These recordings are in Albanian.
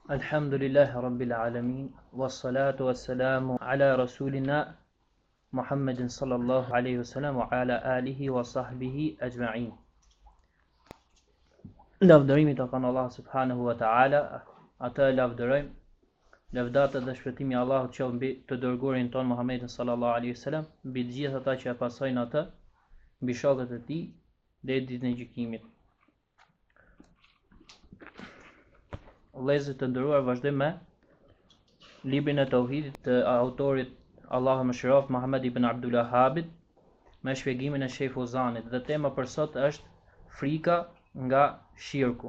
Alhamdulillahi Rabbil Alamin, wassalatu wassalamu ala rasulina Muhammedin sallallahu alaihi wasallam wa ala alihi wa sahbihi ajma'in. Lavdërimi të kanë Allah subhanahu wa ta'ala, atë e lavdërojmë, lavdata dhe shpëtimi Allahut qoftë mbi të dërguarin ton Muhammedin sallallahu alaihi wasallam, mbi të gjithë ata që e pasojnë atë, mbi shokët e tij deri ditën e gjykimit. Vëllezër të nderuar, vazhdojmë me librin e Tauhidit të autorit Allahu mëshiroft Muhammed ibn Abdul Wahhabit me shpjegimin e Sheh Fuzanit, dhe tema për sot është frika nga shirku.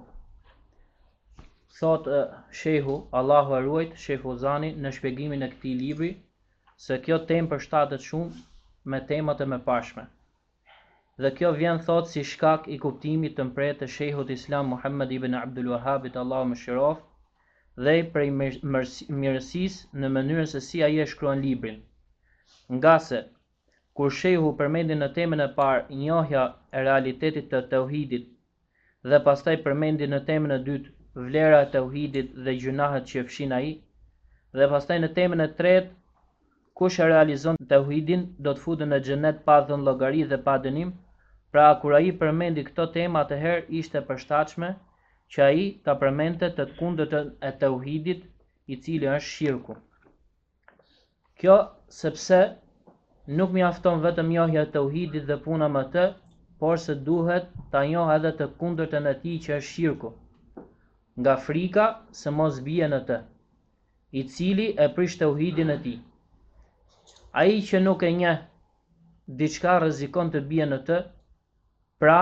Thot Shehu, Allahu e ruajt, Sheh Fuzani në shpjegimin e këtij libri se kjo temë përshtatet shumë me temat e mëparshme. Dhe kjo vjen thot si shkak i kuptimit të mpret të Shehut Islam Muhammed ibn Abdul Wahhabit, Allahu mëshiroft, dhe prej mirësisë në mënyrën se si ai e shkruan librin. Nga se kur Shehu përmendi në temën e parë njohja e realitetit të tauhidit dhe pastaj përmendi në temën e dytë vlera e tauhidit dhe gjunahet që fshin ai, dhe pastaj në temën e tretë kush e realizon tauhidin do të futet në xhenet pa dhënë llogari dhe pa dënim. Pra kur ai përmendi këto tema, atëherë ishte përshtatshme që ai ta përmendte të kundërtën e tauhidit, i cili është shirku. Kjo sepse nuk mjafton vetëm njohja e tauhidit dhe puna me të, por se duhet ta njohë edhe të kundërtën e tij që është shirku, nga frika se mos bie në të, i cili e prish tauhidin e tij. Ai që nuk e njeh diçka rrezikon të bie në të, pra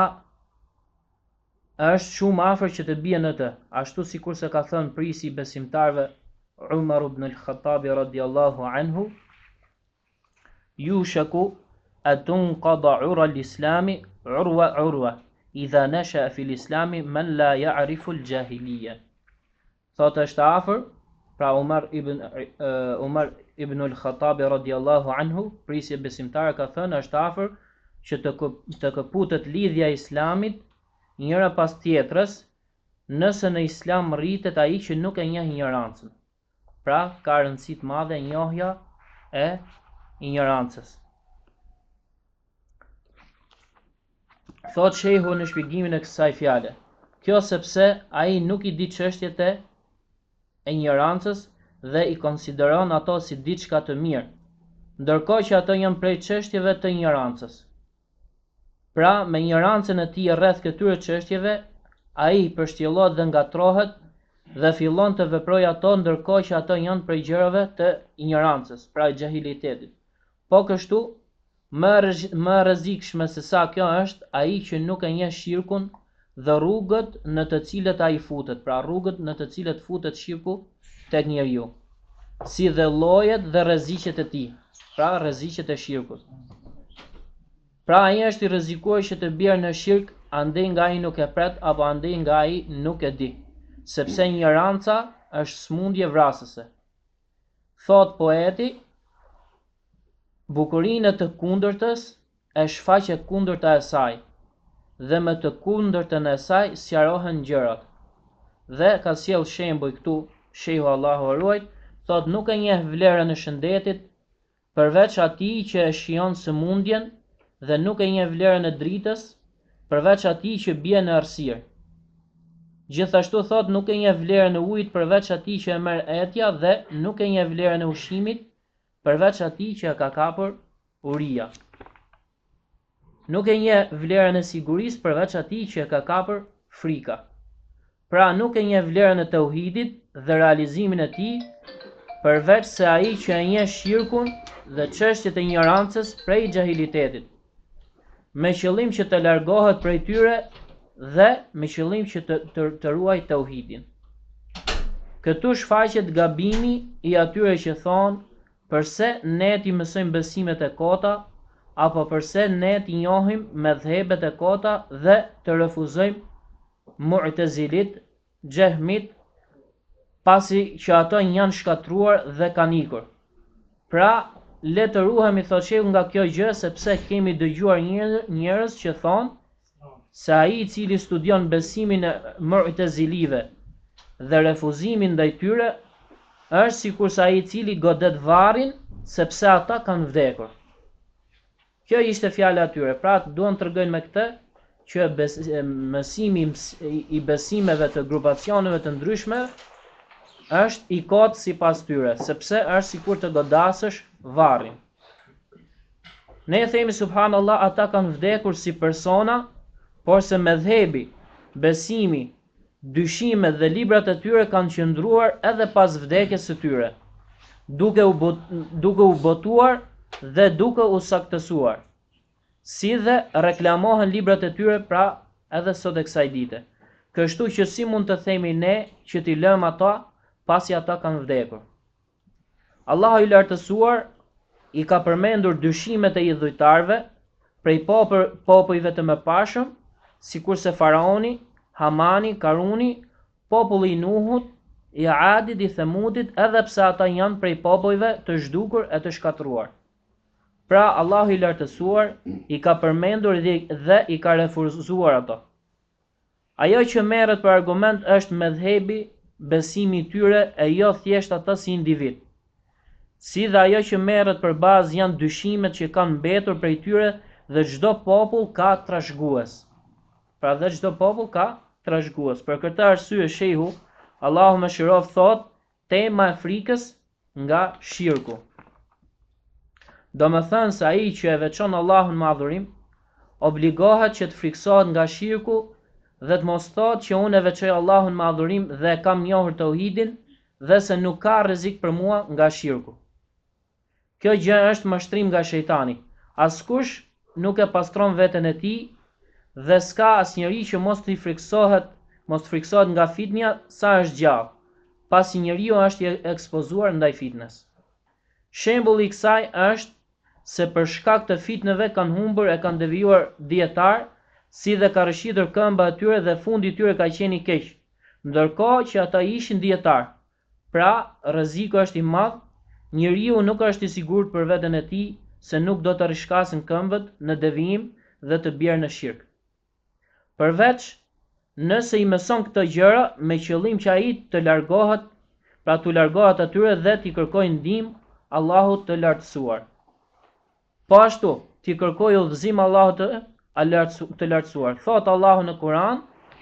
është shumë afër që të bie në të, ashtu sikur se ka thënë prisi besimtarve Umar ibn al-Khattabi radhiyallahu anhu, yushaku atunqada ura al-islami urwa urwa idha nasha fi al-islami man la ya'rifu al-jahiliya. Thot është afër, pra Umar ibn al-Khattabi radhiyallahu anhu, prisi besimtarve ka thënë është afër që të këputet lidhja e islamit njëra pas tjetrës, nëse në islam rritet ai që nuk e njeh ignorancën. Pra ka rëndësi të madhe njohja e ignorancës. Thot Shehu në shpjegimin e kësaj fjale, kjo sepse ai nuk i di çështjet e ignorancës dhe i konsideron ato si diçka të mirë, ndërkohë që ato janë prej çështjeve të ignorancës. Pra, me ignorancën e tij rreth këtyre çështjeve, ai përshtyllot dhe ngatrohet dhe fillon të veprojë ato, ndërkohë që ato janë prej gjërave të ignorancës, pra jahilitetit. Po kështu, më rrezikshme se sa kjo është ai që nuk e njeh shirkun dhe rrugët në të cilët ai futet, pra rrugët në të cilët futet shirku tek njeriu, si dhe llojet dhe rreziqet e tij, pra rreziqet e shirkut. Pra ai është i rrezikuar që të bjerë në shirk, andej nga ai nuk e pret apo andej nga ai nuk e di, sepse ignoranca është smundje vrasëse. Thot poeti, bukurinë të kundërtës e shfaq e kundërta e saj, dhe me të kundërtën e saj sqarohen gjërat. Dhe ka sjell shembull këtu Shehu, Allahu e ruajt, thot nuk e njeh vlerën e shëndetit përveç atij që e shijon sëmundjen, dhe nuk e njeh vlerën e dritës përveç atij që bie në errësirë. Gjithashtu thot nuk e njeh vlerën e ujit përveç atij që e merr etja, dhe nuk e njeh vlerën e ushqimit përveç atij që e ka kapur uria. Nuk e njeh vlerën e sigurisë përveç atij që e ka kapur frika. Pra nuk e njeh vlerën e tauhidit dhe realizimin e tij përveç se ai që e njeh shirkun dhe çështjet e ignorancës prej jahilitetit, me qëllim që të largohet prej tyre dhe me qëllim që të ruaj tauhidin. Këtu shfaqet gabimi i atyre që thonë përse ne ti mësojmë besimet e kota, apo përse ne ti njohim medhhebet e kota dhe të refuzojmë Mu'tazilit, Jahmit, pasi që ato janë shkatruar dhe kanë ikur. Pra, le të ruhemi, thot Shehu, nga kjo gjë, sepse kemi dëgjuar njerëz që thonë se ai i cili studion besimin e Mu'tazilive dhe refuzimi ndaj tyre është sikur sa ai i cili godet varrin sepse ata kanë vdekur. Kjo ishte fjala e tyre. Pra duan t'rregojnë me këtë që mësimi i besimeve të grupacioneve të ndryshme është i kot sipas tyre, sepse është sikur të godasësh varrin. Ne e themi subhanallah, ata kanë vdekur si persona, por se medhebi, besimi, dyshimet dhe librat e tyre kanë qëndruar edhe pas vdekjes së tyre, duke u botuar dhe duke u saktësuar, si dhe reklamohen librat e tyre pra edhe sot e kësaj dite. Kështu që si mund të themi ne që t'i lëm ata pasi ata kanë vdekur. Allahu i lartësuar i ka përmendur dyshimet e idhujtarve prej popujve të mëparshëm, sikurse Faraoni, Hamani, Karuni, populli i Nuhut, i Adit, i Themudit, edhe pse ata janë prej popujve të zhdukur e të shkatruar. Pra Allahu i lartësuar i ka përmendur dhe i ka refuzuar ato. Ajo që merret për argument është medhebi, besimi i tyre e jo thjesht ata si individ. Si dhe ajo që merret për bazë janë dyshimet që kanë mbetur prej tyre dhe çdo popull ka trashëgues. Pra dhe çdo popull ka trashëgues. Për këtë arsye shehu Allahu më shirov thot tema e frikës nga shirku. Do më thënë se ai që e veçon Allahun me adhurim, obligohet që të friksohet nga shirku dhe të mos thot që unë e veçoj Allahun me adhurim dhe kam njohur tauhidin dhe se nuk ka rrezik për mua nga shirku. Kjo gjë është mashtrim nga shejtani. Askush nuk e pastron veten e tij dhe s'ka asnjëri që mos friksohet nga fitnia sa është gjallë, pasi njeriu është i ekspozuar ndaj fitnes. Shembulli i kësaj është se për shkak të fitneve kanë humbur e kanë devijuar dietar, si dhe ka rëshitur këmba e tyre dhe fundi i tyre ka qenë i keq, ndërkohë që ata ishin dietar. Pra, rreziku është i madh. Njeriu nuk është i sigurt për veten e tij se nuk do të rishkasin këmbët në devijim dhe të bjerë në shirk. Përveç nëse i mëson këto gjëra me qëllim që ai të largohet, pra të largohet atyre dhe t'i kërkojë ndihmë Allahut të lartësuar. Po ashtu, t'i kërkojë udhëzim Allahut të lartësuar. Thot Allahu në Kur'an: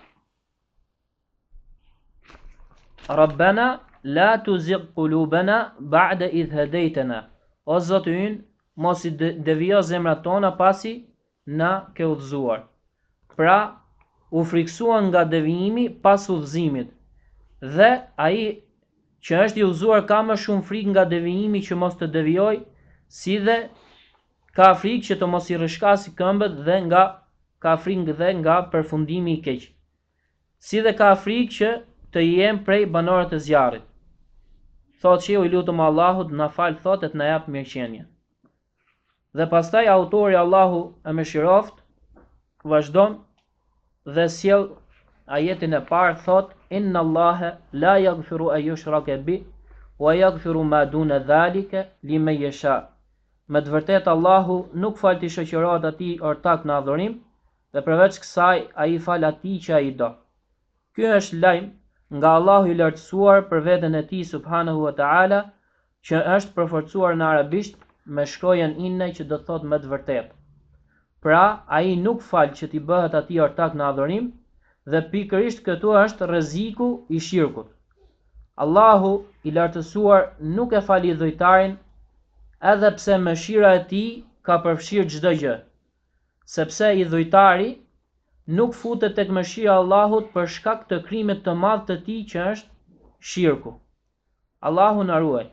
Rabbana la tuzigh qulubana ba'da idh hadaytana. O Zoti ynë, mos i devijo zemrat tona pasi na ke udhëzuar. Pra, u friksuan nga devijimi pas udhëzimit. Dhe ai që është i udhëzuar ka më shumë frikë nga devijimi që mos të devijoj, si dhe ka frikë që të mos i rreshkasi këmbët dhe ka frikë dhe nga përfundimi i keq. Si dhe ka frikë që të jem prej banorët e zjarrit. Thot që i lutëm Allahut na fal thotet na jap mirëqenie. Dhe pastaj autori Allahu e mëshiroft vazhdon dhe sjell ajetin e parë, thot inna Allaha la yaghfiru an yushraka bi wa yaghfiru ma duna dhalika liman yasha. Me të vërtetë Allahu nuk fal të shoqërohet atij ortak në adhurim dhe përveç kësaj ai fal atij që ai do. Ky është lajm nga Allahu i lartësuar për veten e tij subhanahu wa taala, që është përforcuar në arabisht me shkronjën inne që do thot me të vërtetë. Pra, ai nuk fal që t'i bëhet atij ortak në adhurim dhe pikërisht këtu është rreziku i shirkut. Allahu i lartësuar nuk e fal idhujtarin, edhe pse mëshira e tij ka përfshirë çdo gjë, sepse idhujtari nuk futet tek mëshira e Allahut për shkak të krimit të madh të tij që është shirku. Allahu na ruaj.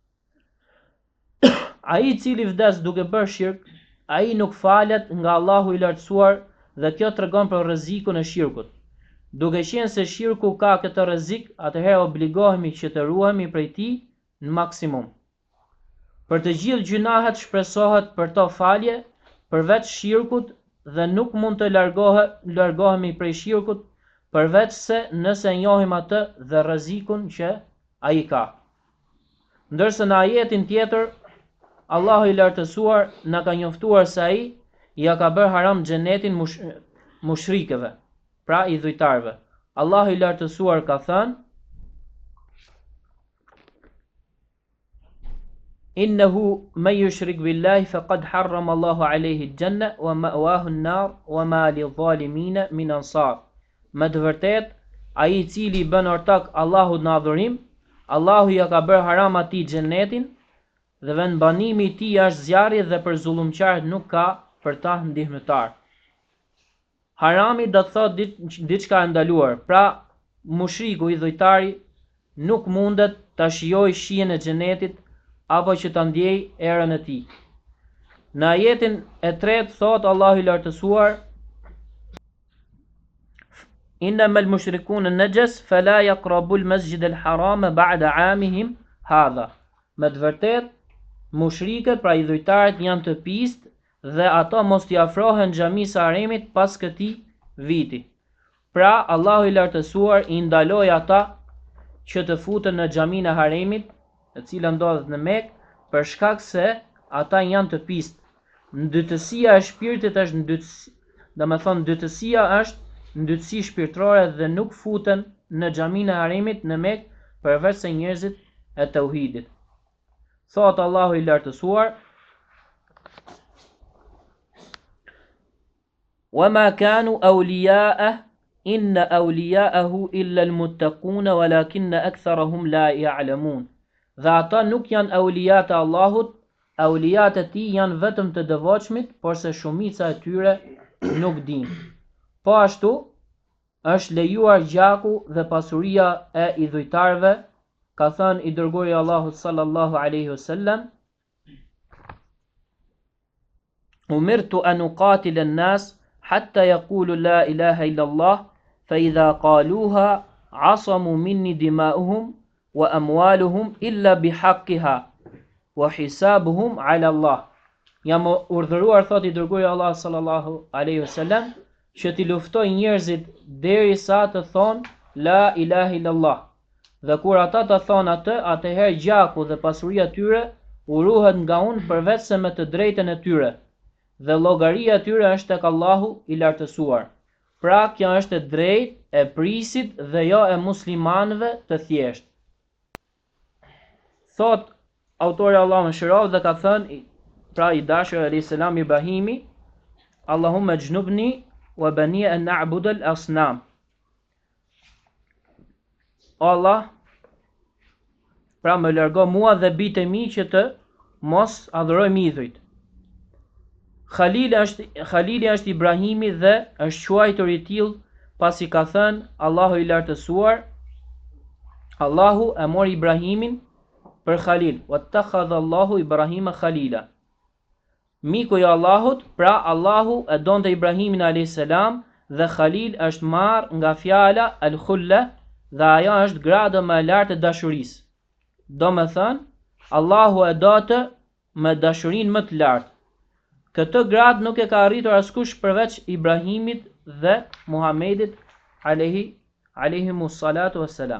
Ai i cili vdes duke bërë shirk, ai nuk falet nga Allahu i lartësuar dhe kjo tregon për rrezikun e shirkut. Duke qenë se shirku ka këtë rrezik, atëherë obligohemi që të ruhemi prej tij në maksimum. Për të gjithë gjunahet shpresohet për to falje, përveç shirkut, dhe nuk mund të largohemi prej shirkut përveç se nëse njohim atë dhe rrezikun që ai ka. Ndërsa në ajetin tjetër Allahu i lartësuar na ka njoftuar se ai ja ka bërë haram xhenetin mushrikëve, pra idhujtarëve. Allahu i lartësuar ka thënë: Innehu me yushrik billahi faqad harrama Allahu alayhi al-janna wa ma'wahu an-nar wa ma lidh-dhalimina min ansar. Me të vërtet, ai I cili bën ortak Allahut në adhurim, Allahu ja ka bërë haram atij xhenetin dhe vendbanimi I tij është zjarri dhe për zullumqtarët nuk ka për ta ndihmëtar. Harami do të thotë diçka e ndaluar. Pra, mushriku idhujtari nuk mundet ta shijojë shijen e xhenetit apo që ta ndjej erën e tij. Në ajetin e tretë thot Allahu I lartësuar: Innamal mushrikun najas fala yaqrabu al-masjid al-haram ba'da 'amihim hadha. Me të vërtet, mushrikët, pra idhujtarët janë të pist dhe ato mos t'i afrohen xhamisë haremit pas këtij viti. Pra Allahu I lartësuar I ndaloi ata që të futen në xhaminë e haremit, e cila ndodhet në Mekë, për shkak se ata janë të pist. Ndytësia e shpirtit është ndytësia është ndytësi shpirtërore dhe nuk futen në xhaminë e haremit në Mekë përveç se njerëzit e tauhidit. Thot Allahu I lartësuar: وَمَا كَانُوا أَوْلِيَاءَهُ إِنَّ أَوْلِيَاءَهُ إِلَّا الْمُتَّقُونَ وَلَكِنَّ أَكْثَرَهُمْ لَا يَعْلَمُونَ. Dhe ata nuk janë auliat e Allahut, auliat e tij janë vetëm të devotshmit, por se shumica e tyre nuk dinë. Po ashtu është lejuar gjaku dhe pasuria e idhujtarëve, ka thënë I dërguari I Allahut sallallahu alaihi wasallam: Umirtu an uqatila an-nas hatta yaqulu la ilaha illa Allah fa idha qaluha asamu minni dima'uhum wa amwaluhum illa bihaqqiha wa hisabuhum ala Allah. Jam urdhëruar, thot I dërguari I Allahut sallallahu alaihi wasallam, që t'i luftoj njerëzit derisa të thonë la ilaha illa Allah. Dhe kur ata të thonë atë, atëherë gjaku dhe pasuria e tyre uruhet nga unë përveç se me të drejtën e tyre. Dhe llogaria e tyre është tek Allahu I lartësuar. Pra kjo është e drejtë e prisit dhe jo e muslimanëve të thjeshtë. Thot autori Allahu mëshiroft dhe ka thënë, pra I dashur alayhis salam Ibrahimi: Allahumma jnubni wa bani an na'budu al-asnam. O Allah, pra më largo mua dhe bijtë e mi që të mos adhurojmë idhujt. Khalili është Ibrahimi dhe është quajtur I tillë pasi ka thënë Allahu I lartësuar: Allahu e mori Ibrahimin për Khalil, wattakhadha Allahu Ibrahima khalila. Miku I Allahut, pra Allahu e donte Ibrahimin alayhis salam dhe Khalil është marrë nga fjala al-khulla dhe ajo është grada më e lartë e dashurisë. Do me thënë, Allahu e do të me dashurinë më të lartë. Këtë grad nuk e ka arritur askush përveç Ibrahimit dhe Muhamedit alayhimus salatu wassalam.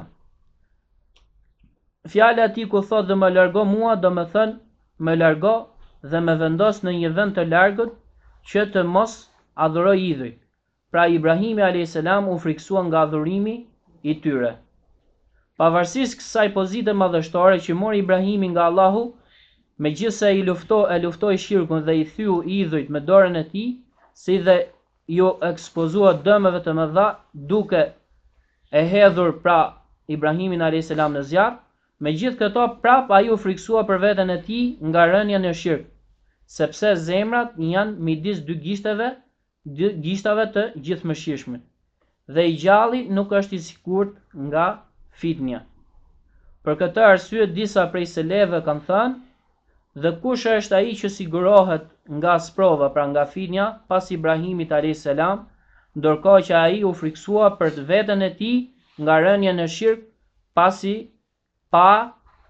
Fjala e tij ku thotë dhe më largo mua, do me thënë më largo dhe me vendos në një vend të largët që të mos adhuroj idhuj. Pra Ibrahimi a.s. u friksua nga adhurimi I tyre. Pavarësisht kësaj pozite madhështore që mori Ibrahimi nga Allahu, megjithse e luftoi shirkun dhe I thyu idhujt me dorën e tij, si dhe ju ekspozua dëmeve të mëdha duke e hedhur pra Ibrahimin a.s. në zjarr, megjithë këto prap ai u friksua për veten e tij nga rënja në shirk, sepse zemrat janë midis dy gishtave të gjithëmëshirshmit, dhe I gjalli nuk është I sigurt nga fitnia. Për këtë arsye disa prej seleve kanë thënë, dhe kush është ai që sigurohet nga sprova, pra nga fitnia, pas Ibrahimit a.s., ndërkohë që ai u friksua për të veten e tij nga rënja në shirk, pasi pa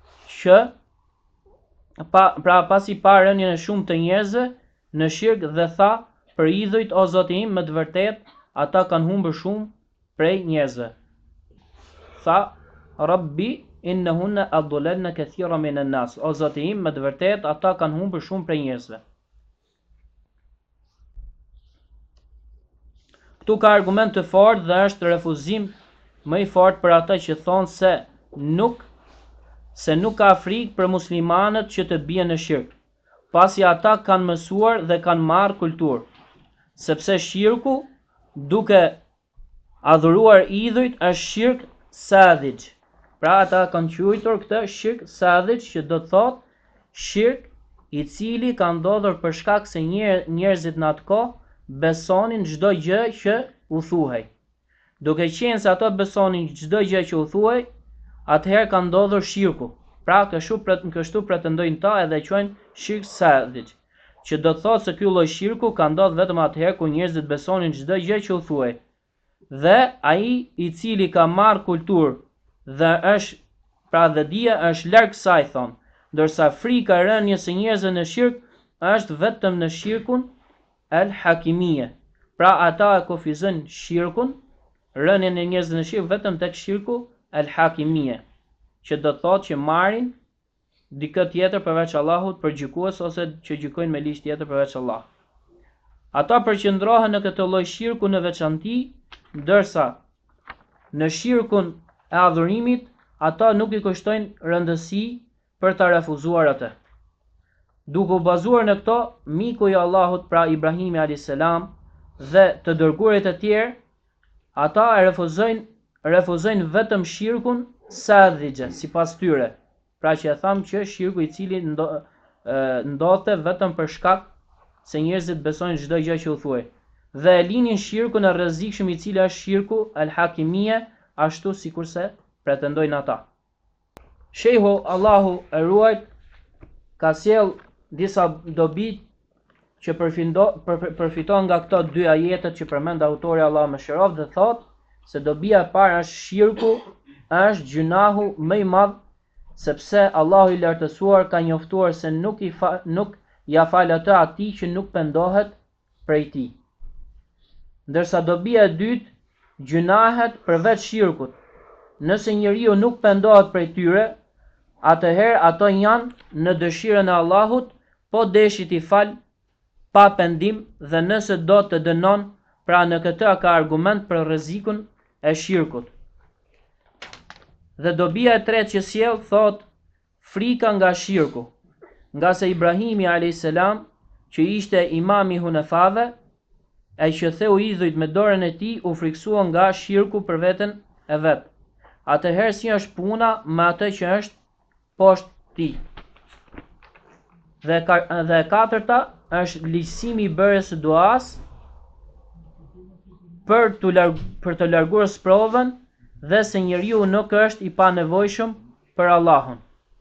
rënjën e shumë të njerëzve në shirk dhe tha për idhujt, o Zoti im, me të vërtet ata kanë humbur shumë prej njerëzve. Tha, Rabbi innahunna adlalna kathira min an-nas. O Zoti im, me të vërtet ata kanë humbur shumë prej njerëzve. Ktu ka argument të fortë dhe është refuzim më I fortë për ata që thonë se nuk ka frikë për muslimanët që të bien në shirk, pasi ata kanë mësuar dhe kanë marrë kulturë, sepse shirku, duke adhuruar idhujt, është shirk sadhiq. Pra ata kanë quajtur këtë shirk sadhiq, që do të thotë shirk i cili ka ndodhur për shkak se njerëzit në atë kohë besonin çdo gjë që u thuhej. Duke qenë se ato besonin çdo gjë që u thuhej, atëherë ka ndodhur shirku. Pra kështu pretendojnë ta edhe quajnë shirk sadhiq, që do të thotë se ky lloj shirku ka ndodhur vetëm atëherë kur njerëzit besonin çdo gjë që u thuhej. Dhe ai i cili ka marrë kulturë dhe është dhe dia është larg kësaj, thon, ndërsa frika e rënies së njerëzve në shirk është vetëm në shirkun el hakimie. Pra ata e kufizojnë shirkun, rënien e njerëzve në shirk, vetëm tek shirku el hakimie, që do të thotë që marrin dikë tjetër përveç Allahut për gjykues, ose që gjykojnë me ligj tjetër përveç Allahut. Ata përqendrohen në këtë lloj shirku në veçanti, ndërsa në shirkun e adhurimit ata nuk i kushtojnë rëndësi për ta refuzuar atë. Duke u bazuar në këto, miku i Allahut, pra Ibrahimi a.s. dhe të dërguarit e tjerë, ata e refuzojnë vetëm shirkun sadhigje, sipas tyre. Pra që e thamë që shirku i cili ndodhte vetëm për shkak se njerëzit besojnë çdo gjë që u thuaj, dhe e linin shirkun e rrezikshëm i cili është shirku el hakimie, ashtu sikurse pretendojnë ata. Shehu Allahu e ruajt ka sjell disa dobi që përfiton nga këto dy ajetet që përmend autori, Allahu mëshiroft, dhe thot se dobia e parë është shirku, është gjunahu më i madh, sepse Allahu i lartësuar ka njoftuar se nuk ja fal atë atij që nuk pendohet prej tij. Ndërsa dobia e dytë, gjunahet përveç shirkut, nëse njeriu nuk pendohet prej tyre, atëherë ato janë në dëshirën e Allahut, po deshi t'i fal pa pendim, dhe nëse do të dënon, pra në këtë ka argument për rrezikun e shirkut. Dhe dobia e tretë që sjell thot frika nga shirku, nga se Ibrahimi a.s. që ishte imami hunefave, e që theu idhujt me dorën e tij, u friksua nga shirku për veten e vet. Atëherë si është puna me atë që është poshtë tij. Dhe e katërta është ligjësimi i bërjes së duas për të larguar sprovën, dhe se njeriu nuk është i panevojshëm për Allahun.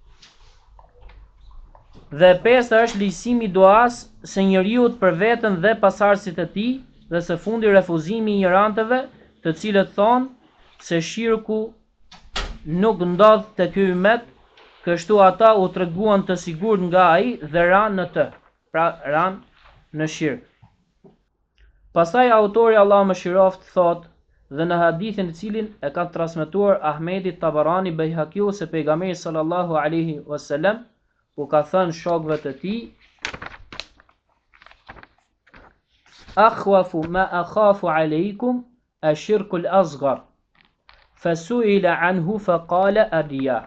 Dhe pesta është ligjësimi i duas se njeriu për veten dhe pasardhësit e tij, dhe së fundi refuzimi i ignorantëve, të cilët thonë se shirku nuk ndodh te ky ummet, kështu ata u treguan të sigurt nga ai dhe ranë në të, pra ranë në shirk. Pastaj autori, Allahu mëshiroft, thot, dhe në hadithin e cilin e ka transmetuar Ahmedi, Tabarani, Bejhakiu, se pejgamberi sallallahu alaihi wasallam u ka thënë shokëve të tij: akhwafu ma akhafu aleikum ashirku al-asghar, fasuila anhu faqala ar-riya.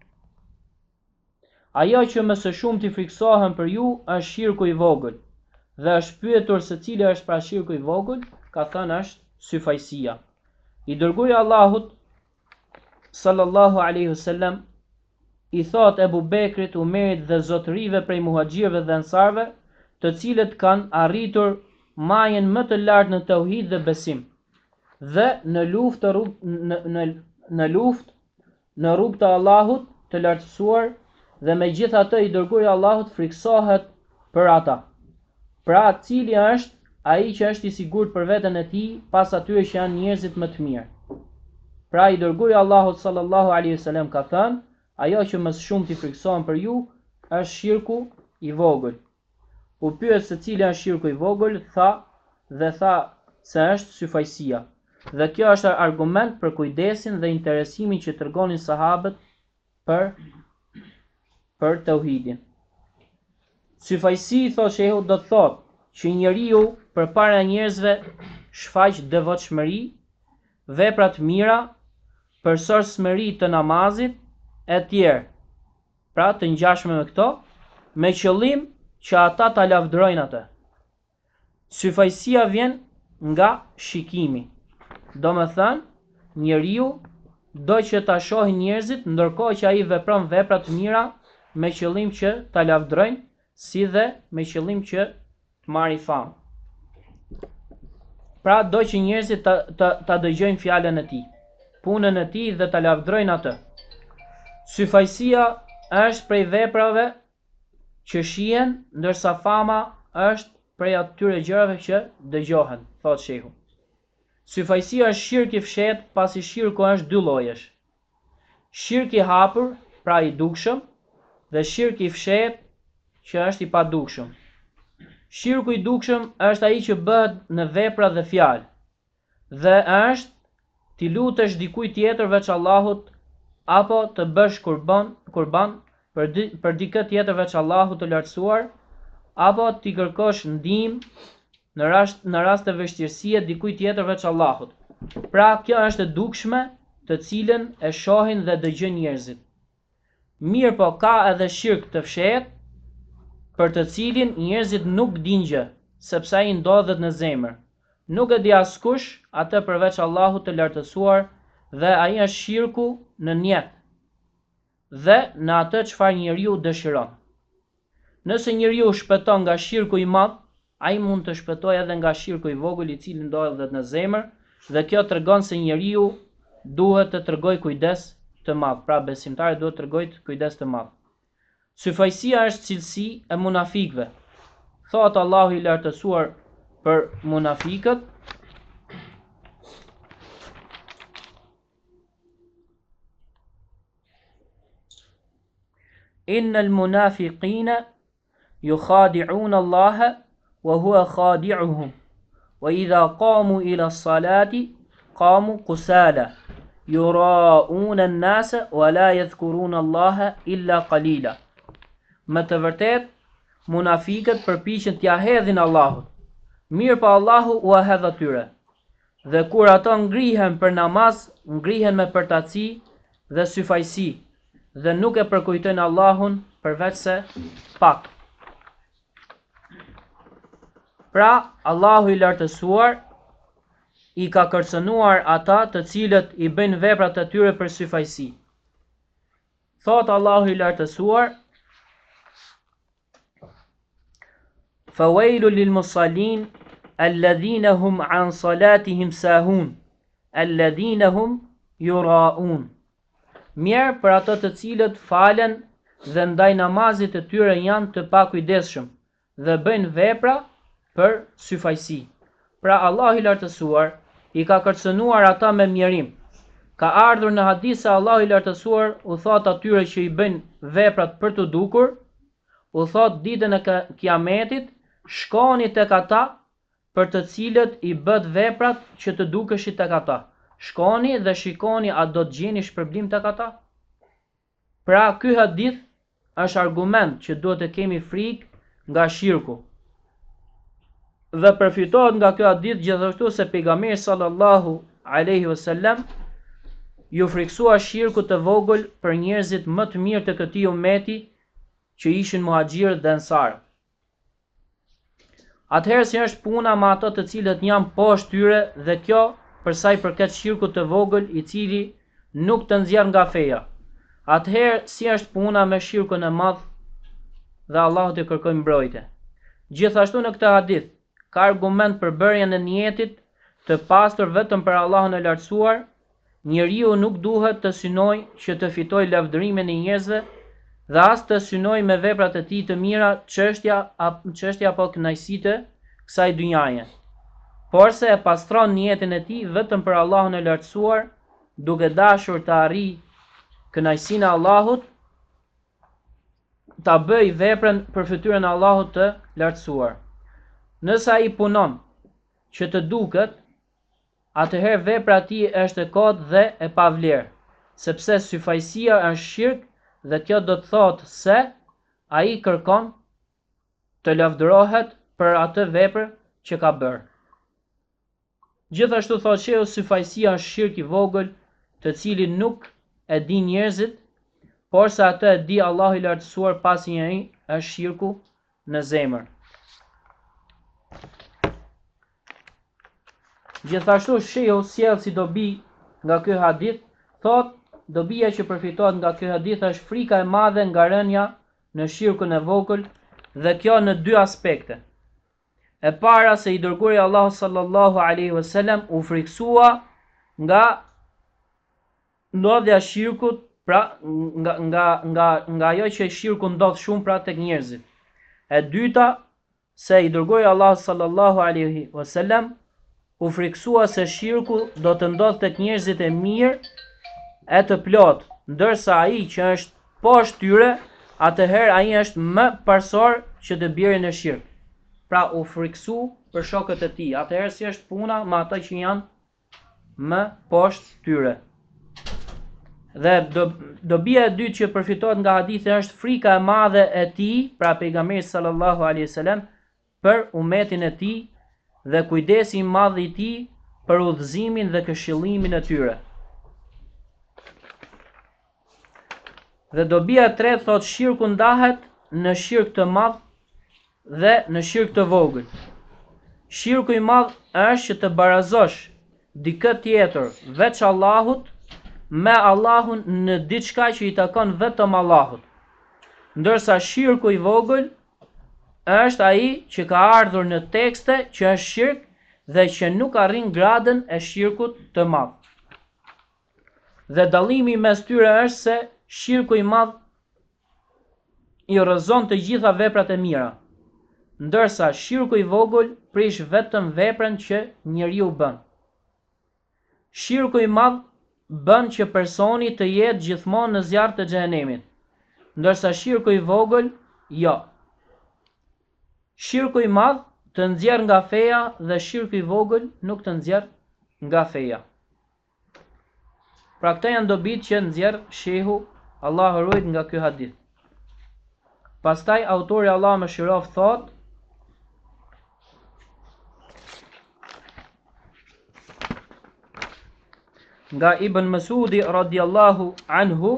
Ajo që më së shumti friksohem për ju është shirku i vogël, dhe është pyetur se cili është pra shirku i vogël, ka thënë është syfajsia. I dërguari Allahut sallallahu alaihi wasallam i thot Ebu Bekrit, Umerit dhe zotërive prej muhaxhirëve dhe ansarve, të cilët kanë arritur majën më të lartë në tauhid dhe besim, dhe në luftë në rrugë të Allahut të lartësuar, dhe megjithatë i dërguari Allahut friksohet për ata. Pra cili është ai që është i sigurt për veten e tij pas atyre që janë njerëzit më të mirë. Pra i dërguari Allahut sallallahu alaihi wasallam ka thënë, ajo që më shumë i friksohen për ju është shirku i vogël. U pyet se cili është shirku i vogël, tha se është syfajsia. Dhe kjo është argument për kujdesin dhe interesimin që tregonin sahabët për tauhidin. Syfajsi, thot shehu, do të thotë që njeriu përpara njerëzve shfaq devotshmëri, vepra të mira, përsosmëri të namazit e tjerë, pra të ngjashme me këto, me qëllim që ata ta lavdërojnë atë. Syfajësia vjen nga shikimi. Do me thënë, njeriu do që ta shohin njerëzit ndërkohë që ai vepron vepra të mira me qëllim që ta lavdërojnë, si dhe me qëllim që të marrë famë. Pra do që njerëzit ta dëgjojnë fjalën e tij, punën e tij dhe ta lavdërojnë atë. Syfajësia është prej veprave që shihen, ndërsa fama është prej atyre gjërave që dëgjohen, thot shehu. Syfajësia është shirk i fshehtë, pasi shirku është dy llojesh. Shirk i hapur, pra i dukshëm, dhe shirk i fshehtë, që është i padukshëm. Shirku i dukshëm është ai që bëhet në vepra dhe fjalë, dhe është ti lutesh dikujt tjetër veç Allahut, apo të bësh kurban për dikë tjetër veç Allahut të lartësuar, apo ti kërkosh ndihmë në rast të vështirësie dikujt tjetër veç Allahut. Pra kjo është e dukshme, të cilën e shohin dhe dëgjojnë njerëzit. Mirë po ka edhe shirk të fshehtë, për të cilin njerëzit nuk dinë gjë, sepse ai ndodhet në zemër. Nuk e di askush atë përveç Allahut të lartësuar, dhe ai është shirku në niyet dhe në atë çfarë njeriu dëshiron. Nëse njeriu shpëton nga shirku i madh, ai mund të shpëtojë edhe nga shirku i vogël i cili ndodhet në zemër, dhe kjo tregon se njeriu duhet të tregojë kujdes të madh. Pra besimtari duhet të tregojë kujdes të madh. Syfajësia është cilësi e munafikëve. Thot Allahu i lartësuar për munafikët: Innal munafiqina yukhadi'un Allaha wa huwa khadi'uhum wa idha qamu ila as-salati qamu qusala yura'una an-nasa wa la yadhkuruna Allaha illa qalila. Me të vërtet, munafikët përpiqen t'ia hedhin Allahut, mirë pa Allahu u hedh atyre. Dhe kur ato ngrihen për namaz, ngrihen me përtaci dhe syfajsi, dhe nuk e përkujtojnë Allahun përveç se pak. Pra, Allahu i lartësuar i ka kërcënuar ata të cilët i bëjnë veprat e tyre për syfajsi. Thot Allahu i lartësuar: Fawailu lil musallin alladhina hum an salatihim sahun alladhina hum yura'un. Mirë për ato të cilët falen dhe ndaj namazit të tyre janë të pakujdesshëm dhe bëjnë vepra për syfajsi. Pra Allahu i lartësuar i ka kërcënuar ata me mjerim. Ka ardhur në hadith se Allahu i lartësuar u thot atyre që i bëjnë veprat për të dukur, u thot ditën e kiametit, shkoni tek ata për të cilët i bët veprat që të dukeshit tek ata. Shkoni dhe shikoni a do të gjeni shpërblim tek ata. Pra ky hadith është argument që duhet të kemi frikë nga shirku. Dhe përfitohet nga ky hadith gjithashtu se pejgamberi sallallahu alaihi wasallam ju friksua shirku të vogël për njerëzit më të mirë të këtij ummeti që ishin muhaxhirët dhe ensar. Atëherë si është puna me ato të cilët janë poshtë tyre, dhe kjo për sa i përket shirkut të vogël i cili nuk të nxjerr nga feja. Atëherë si është puna me shirkun e madh dhe Allahut i kërkojmë mbrojtje. Gjithashtu në këtë hadith ka argument për bërjen e niyetit të pastër vetëm për Allahun e lartësuar. Njeriu nuk duhet të synojë që të fitojë lavdërimin e njerëzve dhe as të synojë me veprat e tij të mira çështja apo kënaqësitë kësaj dynjaje, por se e pastron niyetin e tij vetëm për Allahun e lartësuar, duke dashur të arrijë kënaqësinë e Allahut, ta bëj veprën për fytyrën e Allahut të lartësuar. Nëse ai punon që të duket, atëherë vepra e tij është e kot dhe e pavlerë, sepse syfajësia është shirk, dhe kjo do të thotë se ai kërkon të lavdërohet për atë vepër që ka bërë. Gjithashtu thotë shehu, syfajësia është shirk i vogël, të cilin nuk e din njerëzit, por se atë e di Allahu i lartësuar pasi njëri është shirku në zemër. Gjithashtu shehu sjell si dobi nga ky hadith, thot dobia që përfitohet nga ky hadith është frika e madhe nga rënja në shirkun e vogël, dhe kjo në dy aspekte. E para se i dërguari Allahu sallallahu alaihi wasallam u friksua nga ndodhja e shirkut, pra nga ajo që shirku ndodh shumë pra tek njerëzit. E dyta se i dërguari Allahu sallallahu alaihi wasallam u friksua se shirku do të ndodh tek njerëzit e mirë e të plot, ndërsa ai që është poshtë tyre, atëherë ai është më parsor që të bjerë në shirk. Pra u friksu për shokët e tij. Atëherë si është puna me ata që janë më poshtë tyre. Dhe dobia e dytë që përfitohet nga hadithi është frika e madhe e tij, pra pejgamberi sallallahu alaihi wasallam, për umetin e tij dhe kujdesi i madh i tij për udhëzimin dhe këshillimin e tyre. Dhe dobia e tretë thot shirku ndahet në shirk të madh dhe në shirk të vogël. Shirku i madh është që të barazosh dikë tjetër veç Allahut me Allahun në diçka që i takon vetëm Allahut. Ndërsa shirku i vogël është ai që ka ardhur në tekste që është shirk dhe që nuk arrin gradën e shirkut të madh. Dhe dallimi mes tyre është se shirku i madh i rrëzon të gjitha veprat e mira, ndërsa shirku i vogël prish vetëm veprën që njeriu bën. Shirku i madh bën që personi të jetë gjithmonë në zjarr të xhenemit, ndërsa shirku i vogël jo. Shirku i madh të nxjerr nga feja dhe shirku i vogël nuk të nxjerr nga feja. Pra këto janë dobit që nxjerr shehu, Allahu ruajt, nga ky hadith. Pastaj autori Allah më shirov thot: nga Ibn Mesudi radiallahu anhu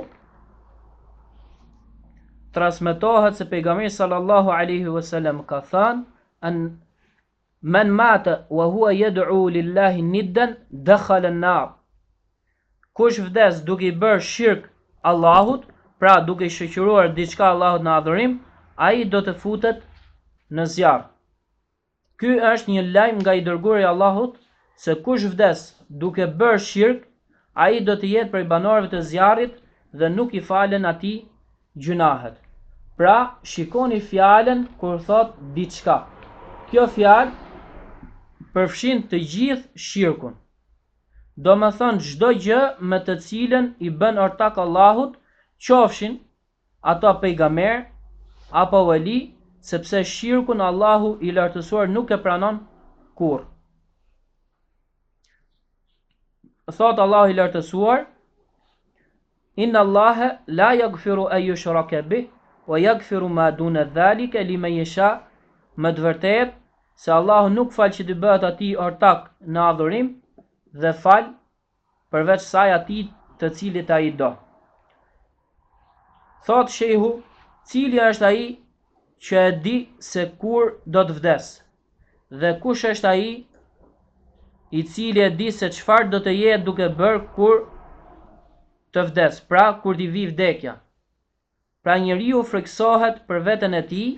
transmetohet se pejgamberi sallallahu alaihi wasallam ka thënë: man mata wa huwa yad'u lillahi niddan dakhala an-nar. Kush vdes duke i bërë shirk Allahut, pra duke i shoqëruar diçka Allahut në adhurim, ai do të futet në zjarr. Ky është një lajm nga i dërguari i Allahut se kush vdes duke bërë shirk, ai do të jetë prej banorëve të zjarrit dhe nuk i falen atij gjunahet. Pra, shikoni fjalën kur thot diçka. Kjo fjalë përfshin të gjithë shirkun. Do më thënë çdo gjë me të cilën i bën ortak Allahut, qofshin ato pejgamber apo veli, sepse shirkun Allahu i lartësuar nuk e pranon kurrë. Thot Allahu i lartësuar: inna Allaha la yaghfiru an yushraka bih wa yaghfiru ma duna dhalika liman yasha. Më të vërtetë se Allahu nuk fal që të bëhet atij ortak në adhurim dhe fal përveç saj atij të cilit ai do. Thot shehu, cili është ai që e di se kur do të vdes, dhe kush është ai i cili e di se çfarë do të jetë duke bërë kur të vdes, pra kur t'i vi vdekja. Pra njeriu friksohet për veten e tij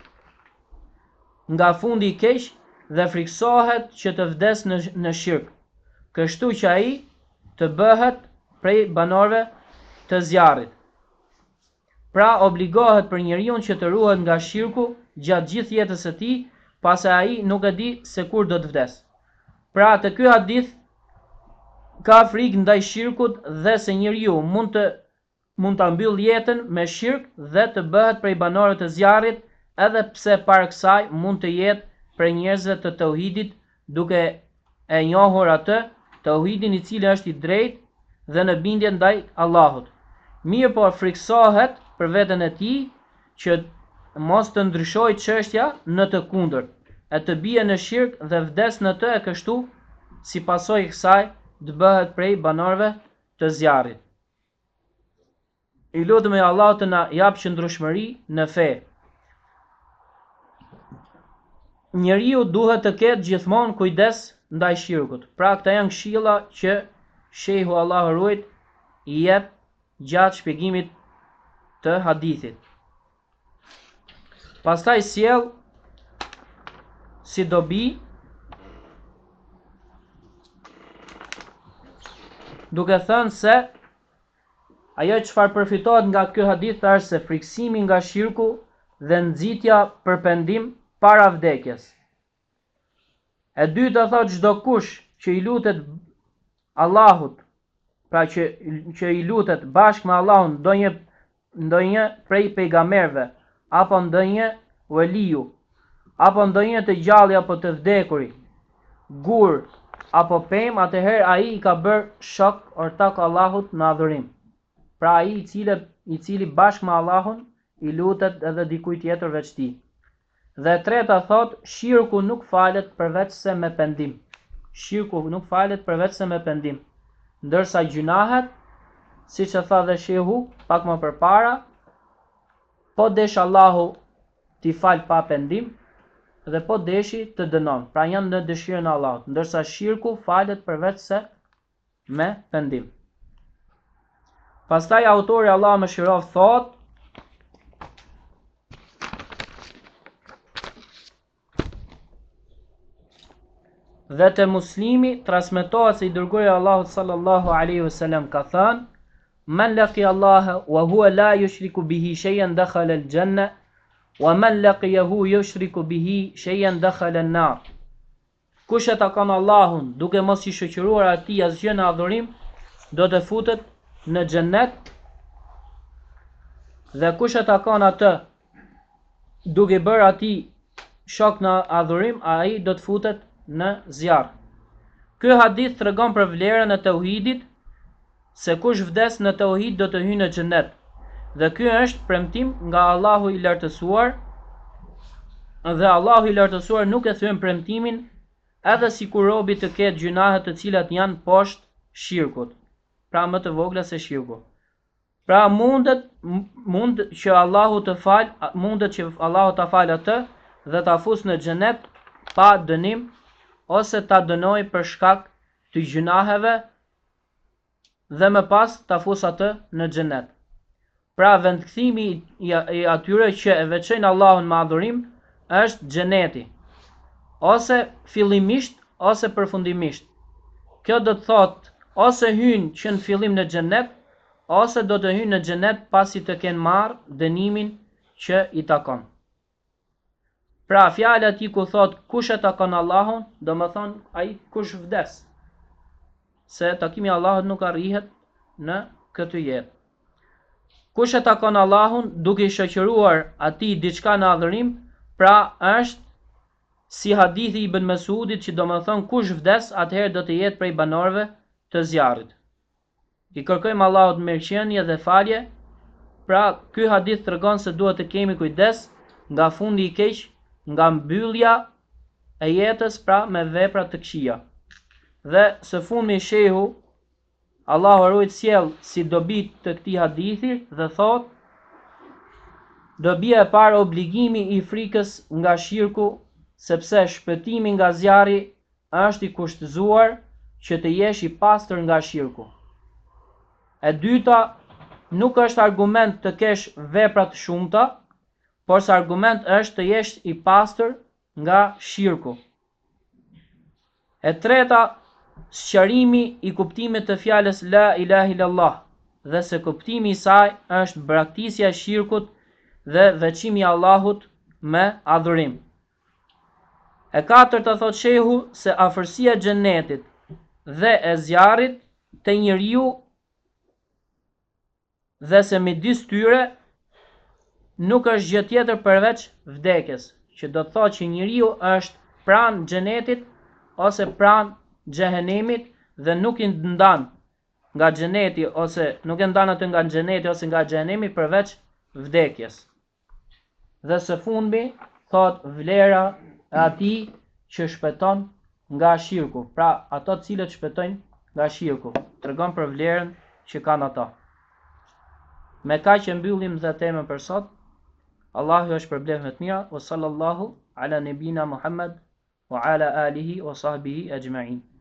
nga fundi i keq dhe friksohet që të vdes në shirk, kështu që ai të bëhet prej banorëve të zjarrit. Pra obligohet për njeriu që të ruhet nga shirku gjatë gjithë jetës së tij, pasi ai nuk e di se kur do të vdes. Pra te ky hadith ka frikë ndaj shirkut dhe se njeriu mund ta mbyll jetën me shirk dhe të bëhet prej banorëve të zjarrit, edhe pse para kësaj mund të jetë prej njerëzve të tauhidit, duke e njohur atë tauhidin i cili është i drejtë dhe në bindje ndaj Allahut. Mirë po friksohet për veten e tij që mos të ndryshojë çështja në të kundërt, e të bie në shirk dhe vdes në të, e kështu si pasojë kësaj të bëhet prej banorëve të zjarrit. I lutemi Allah të na jap qëndrueshmëri në fe. Njeriu duhet të ketë gjithmonë kujdes ndaj shirkut. Pra këta janë këshilla që Shehu Allahu ruajt i jep gjatë shpjegimit të hadithit. Pastaj sjell si dobi duke thënë se ajo çfarë përfitohet nga ky hadith është se friksimi nga shirku dhe nxitja për pendim para vdekjes. E dyta thotë çdo kush që i lutet Allahut, pra që i lutet bashkë me Allahun ndonjë prej pejgamberëve apo ndonjë waliu apo ndonjë të gjalli apo të vdekuri, gur apo pemë, atëherë ai i ka bërë shok ortak Allahut në adhurim. Pra ai i cili bashkë me Allahun i lutet edhe dikujt tjetër veç tij. Dhe treta thot, shirku nuk falet përveç se me pendim. Shirku nuk falet përveç se me pendim. Ndërsa gjunahet, siç e tha dhe shehu pak më përpara, po desh Allahu t'i fal pa pendim dhe po deshi të dënon. Pra janë në dëshirën e Allahut, ndërsa shirku falet përveç se me pendim. Pastaj autori Allah më shirov thot, dhe te Muslimi transmetohet se i dërguari Allahut sallallahu alaihi wasallam ka thënë: "Man laqi Allah wa huwa la yushriku bihi shay'an dakhala al-janna wa man laqiyahu yushriku bihi shay'an dakhala an-nar." Kush e takon Allahun duke mos i shoqëruar atij asgjë në adhurim, do të futet në xhennet. Dhe kush e takon atë duke bërë atij shok në adhurim, ai do të futet në zjarr. Ky hadith tregon për vlerën e tauhidit, se kush vdes në tauhid do të hyjë në xhennet. Dhe ky është premtim nga Allahu i lartësuar, dhe Allahu i lartësuar nuk e thyen premtimin edhe sikur robi të ketë gjunahe të cilat janë poshtë shirkut, pra më të vogla se shirku. Pra mundet që Allahu ta fal atë dhe ta fus në xhenet pa dënim, ose ta dënoj për shkak të gjunaheve dhe më pas ta fus atë në xhenet. Pra vendkthimi i atyre që e veçojnë Allahun me adhurim është xheneti, ose fillimisht ose përfundimisht. Kjo do të thotë ose hyjnë që në fillim në xhenet, ose do të hyjnë në xhenet pasi të kenë marrë dënimin që i takon. Pra fjala e tij ku thot kush e takon Allahun, do më thonë ai kush vdes, se takimi i Allahut nuk arrihet në këtë jetë. Kush e takon Allahun duke i shoqëruar atij diçka në adhurim, pra është si hadithi i Ibn Mesudit që do më thonë kush vdes, atëherë do të jetë prej banorëve të zjarrit. I kërkojmë Allahut mirëqenie dhe falje. Pra ky hadith tregon se duhet të kemi kujdes nga fundi i keq, nga mbyllja e jetës, pra me vepra të këqija. Dhe së fundmi shehu Allahu ruajt sjell si dobi të këtij hadithi dhe thot: dobia e parë, obligimi i frikës nga shirku, sepse shpëtimi nga zjarri është i kushtëzuar që të jesh i pastër nga shirku. E dyta, nuk është argument të kesh vepra të shumta, por se argument është të jesh i pastër nga shirku. E treta, sqarimi i kuptimit të fjalës la ilaha illallah, dhe se kuptimi i saj është braktisja e shirkut dhe veçimi i Allahut me adhurim. E katërta, thot shehu, se afërsia e xhenetit dhe e zjarrit te njeriu dhe se midis tyre nuk është gjë tjetër përveç vdekjes, që do të thotë që njeriu është pranë xhenetit ose pranë xhehenemit dhe nuk i ndan nga xheneti ose nuk e ndan atë nga xheneti ose nga xhehenemi përveç vdekjes. Dhe së fundmi thot vlera e atij që shpëton nga shirku, pra ato të cilët shpëtojnë nga shirku, tregon për vlerën që kanë ata. Me kaq që mbyllim dhe temën për sot. Allahu është për blevë më të mira. Wa sallallahu ala nebina Muhammad wa ala alihi wa sahbihi ajma'in.